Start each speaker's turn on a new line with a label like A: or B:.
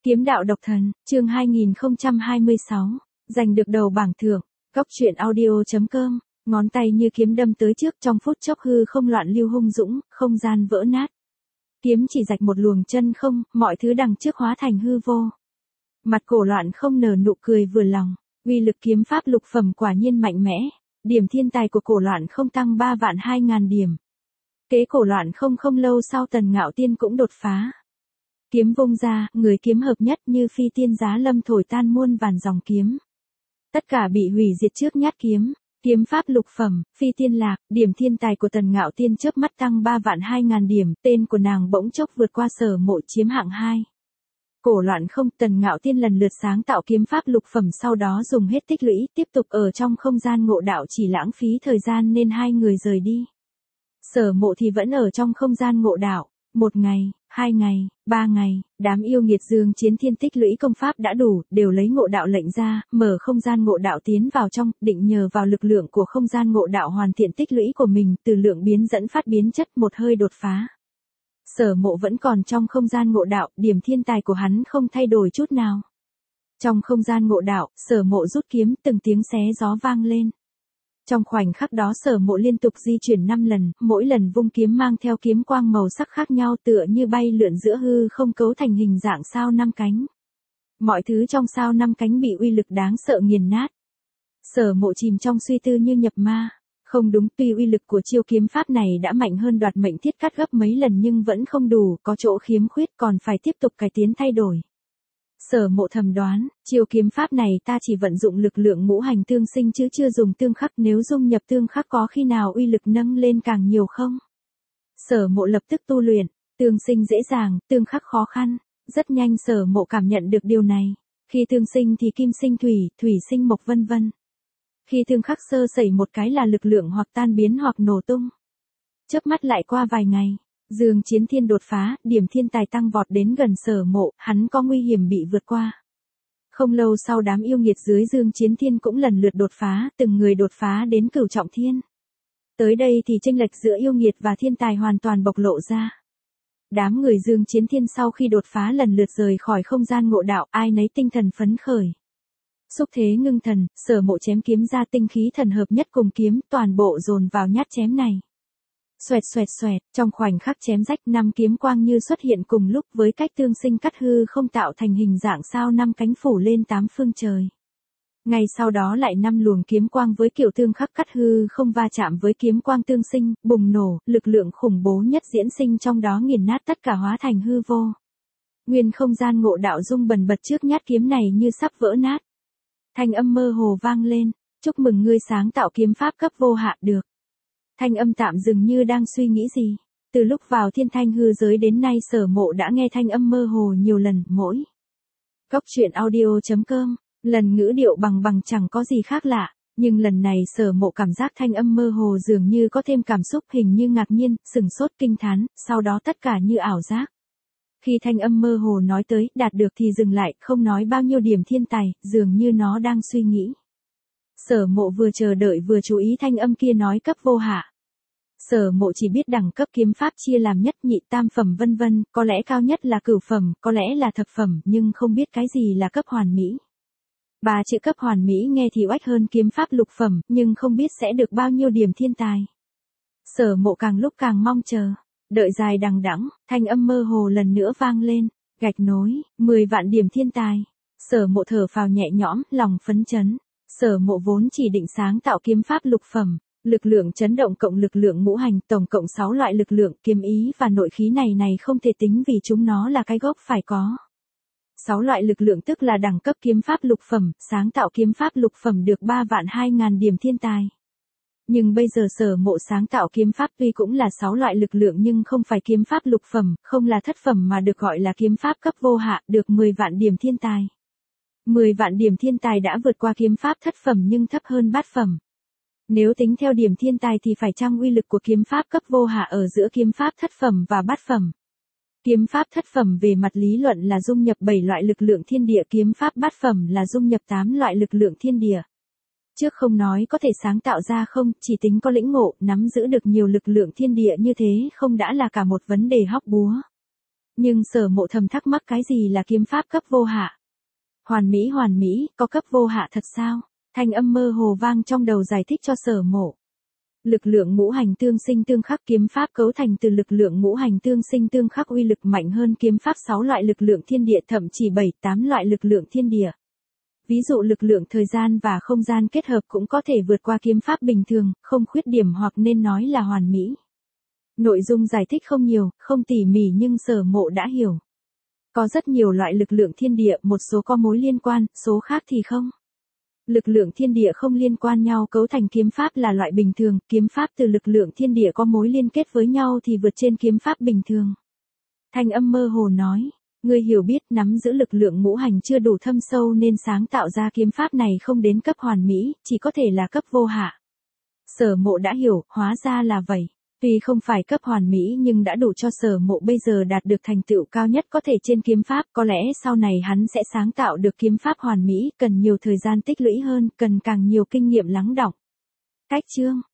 A: Kiếm đạo độc thần, chương 2026, giành được đầu bảng thưởng, góc truyện audio.com, ngón tay như kiếm đâm tới trước trong phút chốc hư không loạn lưu hung dũng, không gian vỡ nát. Kiếm chỉ rạch một luồng chân không, mọi thứ đằng trước hóa thành hư vô. Mặt Cổ Loạn không nở nụ cười vừa lòng, uy lực kiếm pháp lục phẩm quả nhiên mạnh mẽ, điểm thiên tài của Cổ Loạn không tăng 3.200.000 điểm. Kế Cổ Loạn không lâu sau Tần Ngạo Tiên cũng đột phá. Kiếm vung ra, người kiếm hợp nhất như phi tiên giá lâm thổi tan muôn vàn dòng kiếm. Tất cả bị hủy diệt trước nhát kiếm, kiếm pháp lục phẩm, phi tiên lạc, điểm thiên tài của Tần Ngạo Tiên chớp mắt tăng 3.200.000 điểm, tên của nàng bỗng chốc vượt qua Sở Mộ chiếm hạng 2. Cổ Loạn không, Tần Ngạo Tiên lần lượt sáng tạo kiếm pháp lục phẩm sau đó dùng hết tích lũy, tiếp tục ở trong không gian ngộ đạo chỉ lãng phí thời gian nên hai người rời đi. Sở Mộ thì vẫn ở trong không gian ngộ đạo. 1 ngày, 2 ngày, 3 ngày, đám yêu nghiệt Dương Chiến Thiên tích lũy công pháp đã đủ, đều lấy ngộ đạo lệnh ra, mở không gian ngộ đạo tiến vào trong, định nhờ vào lực lượng của không gian ngộ đạo hoàn thiện tích lũy của mình, từ lượng biến dẫn phát biến chất một hơi đột phá. Sở Mộ vẫn còn trong không gian ngộ đạo, điểm thiên tài của hắn không thay đổi chút nào. Trong không gian ngộ đạo, Sở Mộ rút kiếm, từng tiếng xé gió vang lên. Trong khoảnh khắc đó Sở Mộ liên tục di chuyển 5 lần, mỗi lần vung kiếm mang theo kiếm quang màu sắc khác nhau tựa như bay lượn giữa hư không cấu thành hình dạng sao 5 cánh. Mọi thứ trong sao 5 cánh bị uy lực đáng sợ nghiền nát. Sở Mộ chìm trong suy tư như nhập ma. Không đúng, tuy uy lực của chiêu kiếm pháp này đã mạnh hơn Đoạt Mệnh Thiết Cắt gấp mấy lần nhưng vẫn không đủ, có chỗ khiếm khuyết còn phải tiếp tục cải tiến thay đổi. Sở Mộ thầm đoán, chiêu kiếm pháp này ta chỉ vận dụng lực lượng ngũ hành tương sinh chứ chưa dùng tương khắc, nếu dung nhập tương khắc có khi nào uy lực nâng lên càng nhiều không? Sở Mộ lập tức tu luyện, tương sinh dễ dàng, tương khắc khó khăn, rất nhanh Sở Mộ cảm nhận được điều này, khi tương sinh thì kim sinh thủy, thủy sinh mộc vân vân. Khi tương khắc sơ sẩy một cái là lực lượng hoặc tan biến hoặc nổ tung. Chớp mắt lại qua vài ngày, Dương Chiến Thiên đột phá, điểm thiên tài tăng vọt đến gần Sở Mộ, hắn có nguy hiểm bị vượt qua. Không lâu sau đám yêu nghiệt dưới Dương Chiến Thiên cũng lần lượt đột phá, từng người đột phá đến cửu trọng thiên. Tới đây thì chênh lệch giữa yêu nghiệt và thiên tài hoàn toàn bộc lộ ra. Đám người Dương Chiến Thiên sau khi đột phá lần lượt rời khỏi không gian ngộ đạo, ai nấy tinh thần phấn khởi. Xúc thế ngưng thần, Sở Mộ chém kiếm ra tinh khí thần hợp nhất cùng kiếm, toàn bộ dồn vào nhát chém này. Xoẹt xoẹt xoẹt, trong khoảnh khắc chém rách 5 kiếm quang như xuất hiện cùng lúc với cách tương sinh cắt hư không tạo thành hình dạng sao 5 cánh phủ lên 8 phương trời. Ngay sau đó lại 5 luồng kiếm quang với kiểu tương khắc cắt hư không va chạm với kiếm quang tương sinh, bùng nổ, lực lượng khủng bố nhất diễn sinh trong đó nghiền nát tất cả hóa thành hư vô. Nguyên không gian ngộ đạo rung bần bật trước nhát kiếm này như sắp vỡ nát. Thanh âm mơ hồ vang lên, chúc mừng ngươi sáng tạo kiếm pháp cấp vô hạ được. Thanh âm tạm dừng như đang suy nghĩ gì. Từ lúc vào thiên thanh hư giới đến nay Sở Mộ đã nghe thanh âm mơ hồ nhiều lần, mỗi. Góc truyện audio.com, lần ngữ điệu bằng chẳng có gì khác lạ, nhưng lần này Sở Mộ cảm giác thanh âm mơ hồ dường như có thêm cảm xúc hình như ngạc nhiên, sừng sốt kinh thán, sau đó tất cả như ảo giác. Khi thanh âm mơ hồ nói tới, đạt được thì dừng lại, không nói bao nhiêu điểm thiên tài, dường như nó đang suy nghĩ. Sở Mộ vừa chờ đợi vừa chú ý thanh âm kia nói cấp vô hạ. Sở Mộ chỉ biết đẳng cấp kiếm pháp chia làm nhất nhị tam phẩm vân vân, có lẽ cao nhất là cửu phẩm, có lẽ là thập phẩm, nhưng không biết cái gì là cấp hoàn mỹ. 3 chữ cấp hoàn mỹ nghe thì oách hơn kiếm pháp lục phẩm, nhưng không biết sẽ được bao nhiêu điểm thiên tài. Sở Mộ càng lúc càng mong chờ, đợi dài đằng đẵng, thanh âm mơ hồ lần nữa vang lên, gạch nối, 10 vạn điểm thiên tài. Sở Mộ thở phào nhẹ nhõm, lòng phấn chấn. Sở Mộ vốn chỉ định sáng tạo kiếm pháp lục phẩm, lực lượng chấn động cộng lực lượng ngũ hành, tổng cộng 6 loại lực lượng, kiếm ý và nội khí này không thể tính vì chúng nó là cái gốc phải có. 6 loại lực lượng tức là đẳng cấp kiếm pháp lục phẩm, sáng tạo kiếm pháp lục phẩm được 3.200.000 điểm thiên tài. Nhưng bây giờ Sở Mộ sáng tạo kiếm pháp tuy cũng là 6 loại lực lượng nhưng không phải kiếm pháp lục phẩm, không là thất phẩm mà được gọi là kiếm pháp cấp vô hạ, được 10 vạn điểm thiên tài. 10 vạn điểm thiên tài đã vượt qua kiếm pháp thất phẩm nhưng thấp hơn bát phẩm. Nếu tính theo điểm thiên tài thì phải chăng uy lực của kiếm pháp cấp vô hạ ở giữa kiếm pháp thất phẩm và bát phẩm. Kiếm pháp thất phẩm về mặt lý luận là dung nhập 7 loại lực lượng thiên địa, kiếm pháp bát phẩm là dung nhập 8 loại lực lượng thiên địa. Trước không nói có thể sáng tạo ra không, chỉ tính có lĩnh ngộ, nắm giữ được nhiều lực lượng thiên địa như thế không đã là cả một vấn đề hóc búa. Nhưng Sở Mộ thầm thắc mắc cái gì là kiếm pháp cấp vô hạ. Hoàn mỹ, có cấp vô hạ thật sao? Thanh âm mơ hồ vang trong đầu giải thích cho Sở Mộ. Lực lượng ngũ hành tương sinh tương khắc, kiếm pháp cấu thành từ lực lượng ngũ hành tương sinh tương khắc, uy lực mạnh hơn kiếm pháp 6 loại lực lượng thiên địa, thậm chí 7-8 loại lực lượng thiên địa. Ví dụ lực lượng thời gian và không gian kết hợp cũng có thể vượt qua kiếm pháp bình thường, không khuyết điểm hoặc nên nói là hoàn mỹ. Nội dung giải thích không nhiều, không tỉ mỉ nhưng Sở Mộ đã hiểu. Có rất nhiều loại lực lượng thiên địa, một số có mối liên quan, số khác thì không. Lực lượng thiên địa không liên quan nhau cấu thành kiếm pháp là loại bình thường, kiếm pháp từ lực lượng thiên địa có mối liên kết với nhau thì vượt trên kiếm pháp bình thường. Thanh âm mơ hồ nói, ngươi hiểu biết nắm giữ lực lượng ngũ hành chưa đủ thâm sâu nên sáng tạo ra kiếm pháp này không đến cấp hoàn mỹ, chỉ có thể là cấp vô hạ. Sở Mộ đã hiểu, hóa ra là vậy. Tuy không phải cấp hoàn mỹ nhưng đã đủ cho Sở Mộ bây giờ đạt được thành tựu cao nhất có thể trên kiếm pháp, có lẽ sau này hắn sẽ sáng tạo được kiếm pháp hoàn mỹ, cần nhiều thời gian tích lũy hơn, cần càng nhiều kinh nghiệm lắng đọng. Cách chương